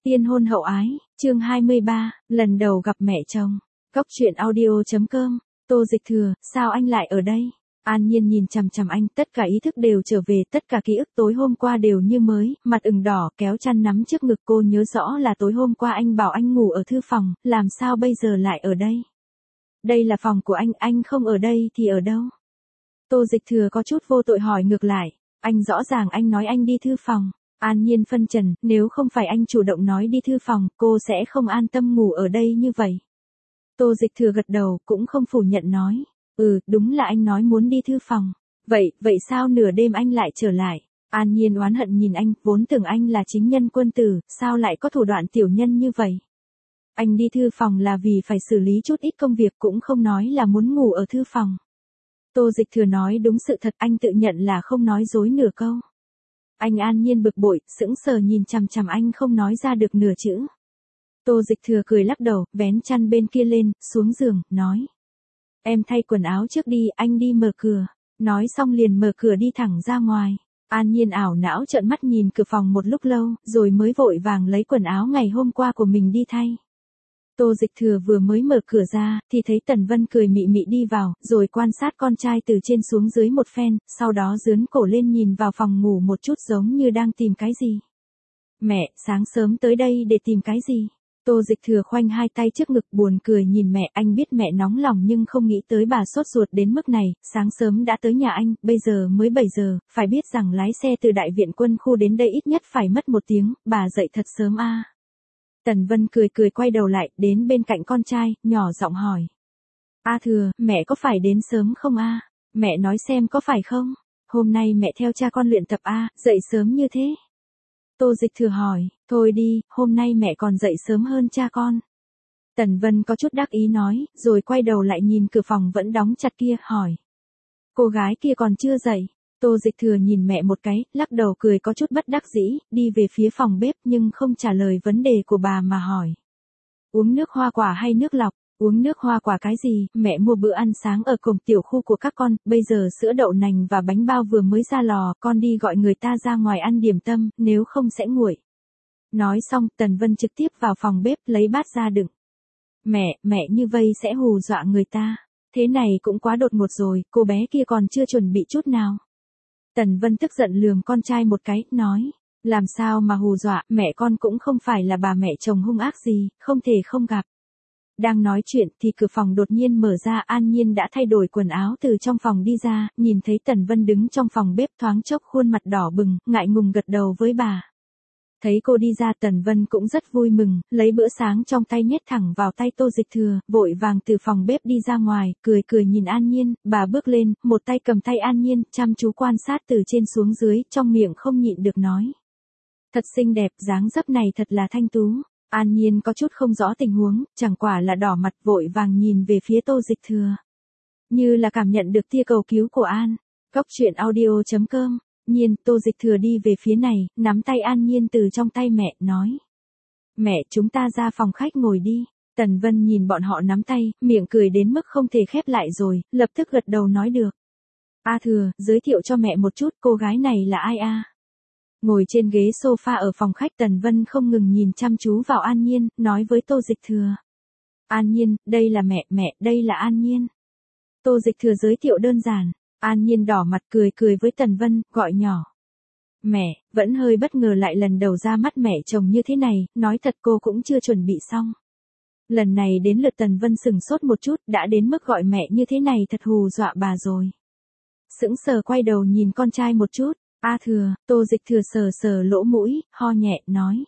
Tiên hôn hậu ái, chương 23, lần đầu gặp mẹ chồng. Cốc truyện audio.com. Tô Dịch Thừa, sao anh lại ở đây? An Nhiên nhìn chằm chằm anh, tất cả ý thức đều trở về, tất cả ký ức tối hôm qua đều như mới, mặt ửng đỏ, kéo chăn nắm trước ngực. Cô nhớ rõ là tối hôm qua anh bảo anh ngủ ở thư phòng, làm sao bây giờ lại ở đây? Đây là phòng của anh không ở đây thì ở đâu? Tô Dịch Thừa có chút vô tội hỏi ngược lại, anh rõ ràng anh nói anh đi thư phòng. An Nhiên phân trần, nếu không phải anh chủ động nói đi thư phòng, cô sẽ không an tâm ngủ ở đây như vậy. Tô Dịch Thừa gật đầu, cũng không phủ nhận nói, đúng là anh nói muốn đi thư phòng. Vậy sao nửa đêm anh lại trở lại? An Nhiên oán hận nhìn anh, vốn tưởng anh là chính nhân quân tử, sao lại có thủ đoạn tiểu nhân như vậy? Anh đi thư phòng là vì phải xử lý chút ít công việc, cũng không nói là muốn ngủ ở thư phòng. Tô Dịch Thừa nói đúng sự thật, anh tự nhận là không nói dối nửa câu. Anh An Nhiên bực bội, sững sờ nhìn chằm chằm anh không nói ra được nửa chữ. Tô Dịch Thừa cười lắc đầu, vén chăn bên kia lên, xuống giường, nói. Em thay quần áo trước đi, anh đi mở cửa. Nói xong liền mở cửa đi thẳng ra ngoài. An Nhiên ảo não trợn mắt nhìn cửa phòng một lúc lâu, rồi mới vội vàng lấy quần áo ngày hôm qua của mình đi thay. Tô Dịch Thừa vừa mới mở cửa ra, thì thấy Tần Vân cười mị mị đi vào, rồi quan sát con trai từ trên xuống dưới một phen, sau đó giương cổ lên nhìn vào phòng ngủ một chút giống như đang tìm cái gì. Mẹ, sáng sớm tới đây để tìm cái gì? Tô Dịch Thừa khoanh hai tay trước ngực buồn cười nhìn mẹ, anh biết mẹ nóng lòng nhưng không nghĩ tới bà sốt ruột đến mức này, sáng sớm đã tới nhà anh, bây giờ mới 7 giờ, phải biết rằng lái xe từ đại viện quân khu đến đây ít nhất phải mất 1 tiếng, bà dậy thật sớm a. Tần Vân cười quay đầu lại, đến bên cạnh con trai, nhỏ giọng hỏi. A Thừa, mẹ có phải đến sớm không a? Mẹ nói xem có phải không? Hôm nay mẹ theo cha con luyện tập a, dậy sớm như thế. Tô Dịch Thừa hỏi, thôi đi, hôm nay mẹ còn dậy sớm hơn cha con. Tần Vân có chút đắc ý nói, rồi quay đầu lại nhìn cửa phòng vẫn đóng chặt kia, hỏi. Cô gái kia còn chưa dậy. Tô Dịch Thừa nhìn mẹ một cái, lắc đầu cười có chút bất đắc dĩ, đi về phía phòng bếp nhưng không trả lời vấn đề của bà mà hỏi. Uống nước hoa quả hay nước lọc? Uống nước hoa quả cái gì, mẹ mua bữa ăn sáng ở cổng tiểu khu của các con, bây giờ sữa đậu nành và bánh bao vừa mới ra lò, con đi gọi người ta ra ngoài ăn điểm tâm, nếu không sẽ nguội. Nói xong, Tần Vân trực tiếp vào phòng bếp lấy bát ra đựng. Mẹ như vậy sẽ hù dọa người ta. Thế này cũng quá đột ngột rồi, cô bé kia còn chưa chuẩn bị chút nào. Tần Vân tức giận lườm con trai một cái, nói. Làm sao mà hù dọa, mẹ con cũng không phải là bà mẹ chồng hung ác gì, không thể không gặp. Đang nói chuyện thì cửa phòng đột nhiên mở ra, An Nhiên đã thay đổi quần áo từ trong phòng đi ra, nhìn thấy Tần Vân đứng trong phòng bếp thoáng chốc khuôn mặt đỏ bừng, ngại ngùng gật đầu với bà. Thấy cô đi ra Tần Vân cũng rất vui mừng, lấy bữa sáng trong tay nhét thẳng vào tay Tô Dịch Thừa, vội vàng từ phòng bếp đi ra ngoài, cười nhìn An Nhiên, bà bước lên, một tay cầm tay An Nhiên, chăm chú quan sát từ trên xuống dưới, trong miệng không nhịn được nói. Thật xinh đẹp, dáng dấp này thật là thanh tú. An Nhiên có chút không rõ tình huống, chẳng quả là đỏ mặt vội vàng nhìn về phía Tô Dịch Thừa. Như là cảm nhận được tia cầu cứu của An. Cốc truyện audio.com. Nhiên, Tô Dịch Thừa đi về phía này, nắm tay An Nhiên từ trong tay mẹ, nói. Mẹ, chúng ta ra phòng khách ngồi đi. Tần Vân nhìn bọn họ nắm tay, miệng cười đến mức không thể khép lại rồi, lập tức gật đầu nói được. A Thừa, giới thiệu cho mẹ một chút, cô gái này là ai a? Ngồi trên ghế sofa ở phòng khách Tần Vân không ngừng nhìn chăm chú vào An Nhiên, nói với Tô Dịch Thừa. An Nhiên, đây là mẹ, đây là An Nhiên. Tô Dịch Thừa giới thiệu đơn giản, An Nhiên đỏ mặt cười với Tần Vân, gọi nhỏ. Mẹ, vẫn hơi bất ngờ lại lần đầu ra mắt mẹ chồng như thế này, nói thật cô cũng chưa chuẩn bị xong. Lần này đến lượt Tần Vân sừng sốt một chút, đã đến mức gọi mẹ như thế này thật hù dọa bà rồi. Sững sờ quay đầu nhìn con trai một chút. A Thừa, Tô Dịch Thừa sờ lỗ mũi, ho nhẹ, nói.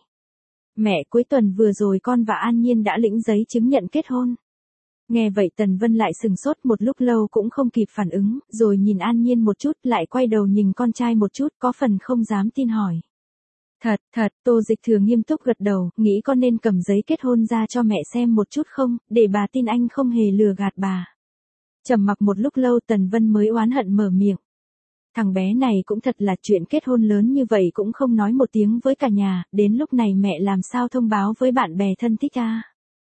Mẹ, cuối tuần vừa rồi con và An Nhiên đã lĩnh giấy chứng nhận kết hôn. Nghe vậy Tần Vân lại sừng sốt một lúc lâu cũng không kịp phản ứng, rồi nhìn An Nhiên một chút, lại quay đầu nhìn con trai một chút, có phần không dám tin hỏi. Thật, Tô Dịch Thừa nghiêm túc gật đầu, nghĩ con nên cầm giấy kết hôn ra cho mẹ xem một chút không, để bà tin anh không hề lừa gạt bà. Trầm mặc một lúc lâu Tần Vân mới oán hận mở miệng. Thằng bé này cũng thật là chuyện kết hôn lớn như vậy cũng không nói một tiếng với cả nhà, đến lúc này mẹ làm sao thông báo với bạn bè thân thích a?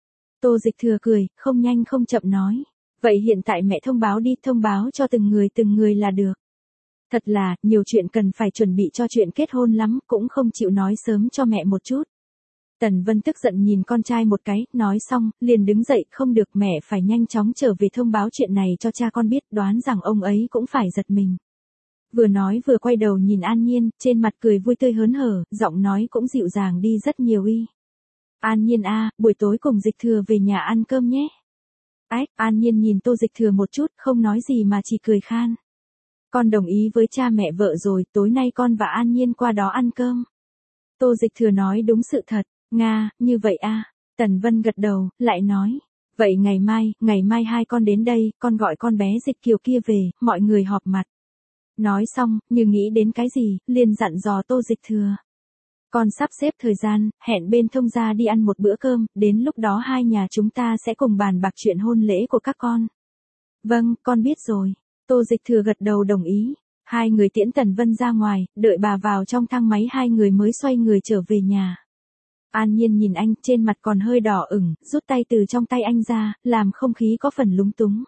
Tô Dịch Thừa cười, không nhanh không chậm nói. Vậy hiện tại mẹ thông báo đi, thông báo cho từng người là được. Thật là, nhiều chuyện cần phải chuẩn bị cho chuyện kết hôn lắm, cũng không chịu nói sớm cho mẹ một chút. Tần Vân tức giận nhìn con trai một cái, nói xong, liền đứng dậy, không được, mẹ phải nhanh chóng trở về thông báo chuyện này cho cha con biết, đoán rằng ông ấy cũng phải giật mình. Vừa nói vừa quay đầu nhìn An Nhiên, trên mặt cười vui tươi hớn hở, giọng nói cũng dịu dàng đi rất nhiều y. An Nhiên a, buổi tối cùng Dịch Thừa về nhà ăn cơm nhé. Ách, An Nhiên nhìn Tô Dịch Thừa một chút, không nói gì mà chỉ cười khan. Con đồng ý với cha mẹ vợ rồi, tối nay con và An Nhiên qua đó ăn cơm. Tô Dịch Thừa nói đúng sự thật. Nga, như vậy a. Tần Vân gật đầu, lại nói. Vậy ngày mai hai con đến đây, con gọi con bé Dịch Kiều kia về, mọi người họp mặt. Nói xong, như nghĩ đến cái gì, liền dặn dò Tô Dịch Thừa. Con sắp xếp thời gian, hẹn bên thông gia đi ăn một bữa cơm, đến lúc đó hai nhà chúng ta sẽ cùng bàn bạc chuyện hôn lễ của các con. Vâng, con biết rồi. Tô Dịch Thừa gật đầu đồng ý. Hai người tiễn Tần Vân ra ngoài, đợi bà vào trong thang máy hai người mới xoay người trở về nhà. An Nhiên nhìn anh, trên mặt còn hơi đỏ ửng, rút tay từ trong tay anh ra, làm không khí có phần lúng túng.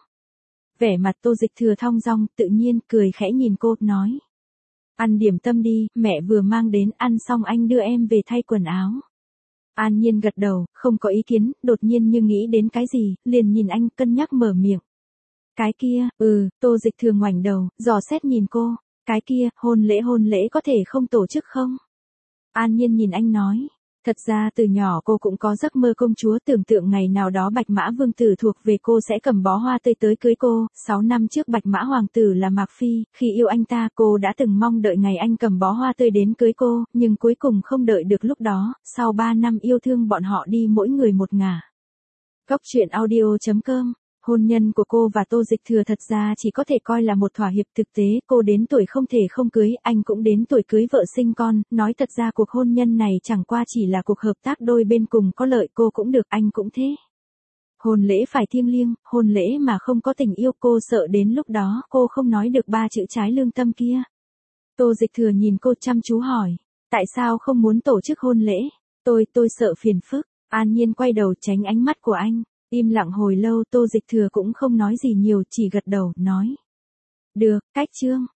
Vẻ mặt Tô Dịch Thừa thong dong, tự nhiên, cười khẽ nhìn cô, nói. Ăn điểm tâm đi, mẹ vừa mang đến, ăn xong anh đưa em về thay quần áo. An Nhiên gật đầu, không có ý kiến, đột nhiên như nghĩ đến cái gì, liền nhìn anh, cân nhắc mở miệng. Cái kia, Tô Dịch Thừa ngoảnh đầu, dò xét nhìn cô. Cái kia, hôn lễ có thể không tổ chức không? An Nhiên nhìn anh nói. Thật ra từ nhỏ cô cũng có giấc mơ công chúa, tưởng tượng ngày nào đó Bạch Mã Vương tử thuộc về cô sẽ cầm bó hoa tươi tới cưới cô. 6 năm trước Bạch Mã Hoàng tử là Mạc Phi, khi yêu anh ta cô đã từng mong đợi ngày anh cầm bó hoa tươi đến cưới cô, nhưng cuối cùng không đợi được lúc đó, sau 3 năm yêu thương bọn họ đi mỗi người một ngả. Góc truyện audio.com. Hôn nhân của cô và Tô Dịch Thừa thật ra chỉ có thể coi là một thỏa hiệp, thực tế cô đến tuổi không thể không cưới, anh cũng đến tuổi cưới vợ sinh con, nói thật ra cuộc hôn nhân này chẳng qua chỉ là cuộc hợp tác đôi bên cùng có lợi, cô cũng được, anh cũng thế. Hôn lễ phải thiêng liêng, hôn lễ mà không có tình yêu cô sợ đến lúc đó cô không nói được 3 chữ trái lương tâm kia. Tô Dịch Thừa nhìn cô chăm chú hỏi, tại sao không muốn tổ chức hôn lễ? Tôi sợ phiền phức. An Nhiên quay đầu tránh ánh mắt của anh. Im lặng hồi lâu, Tô Dịch Thừa cũng không nói gì nhiều, chỉ gật đầu, nói. Được, cách chương.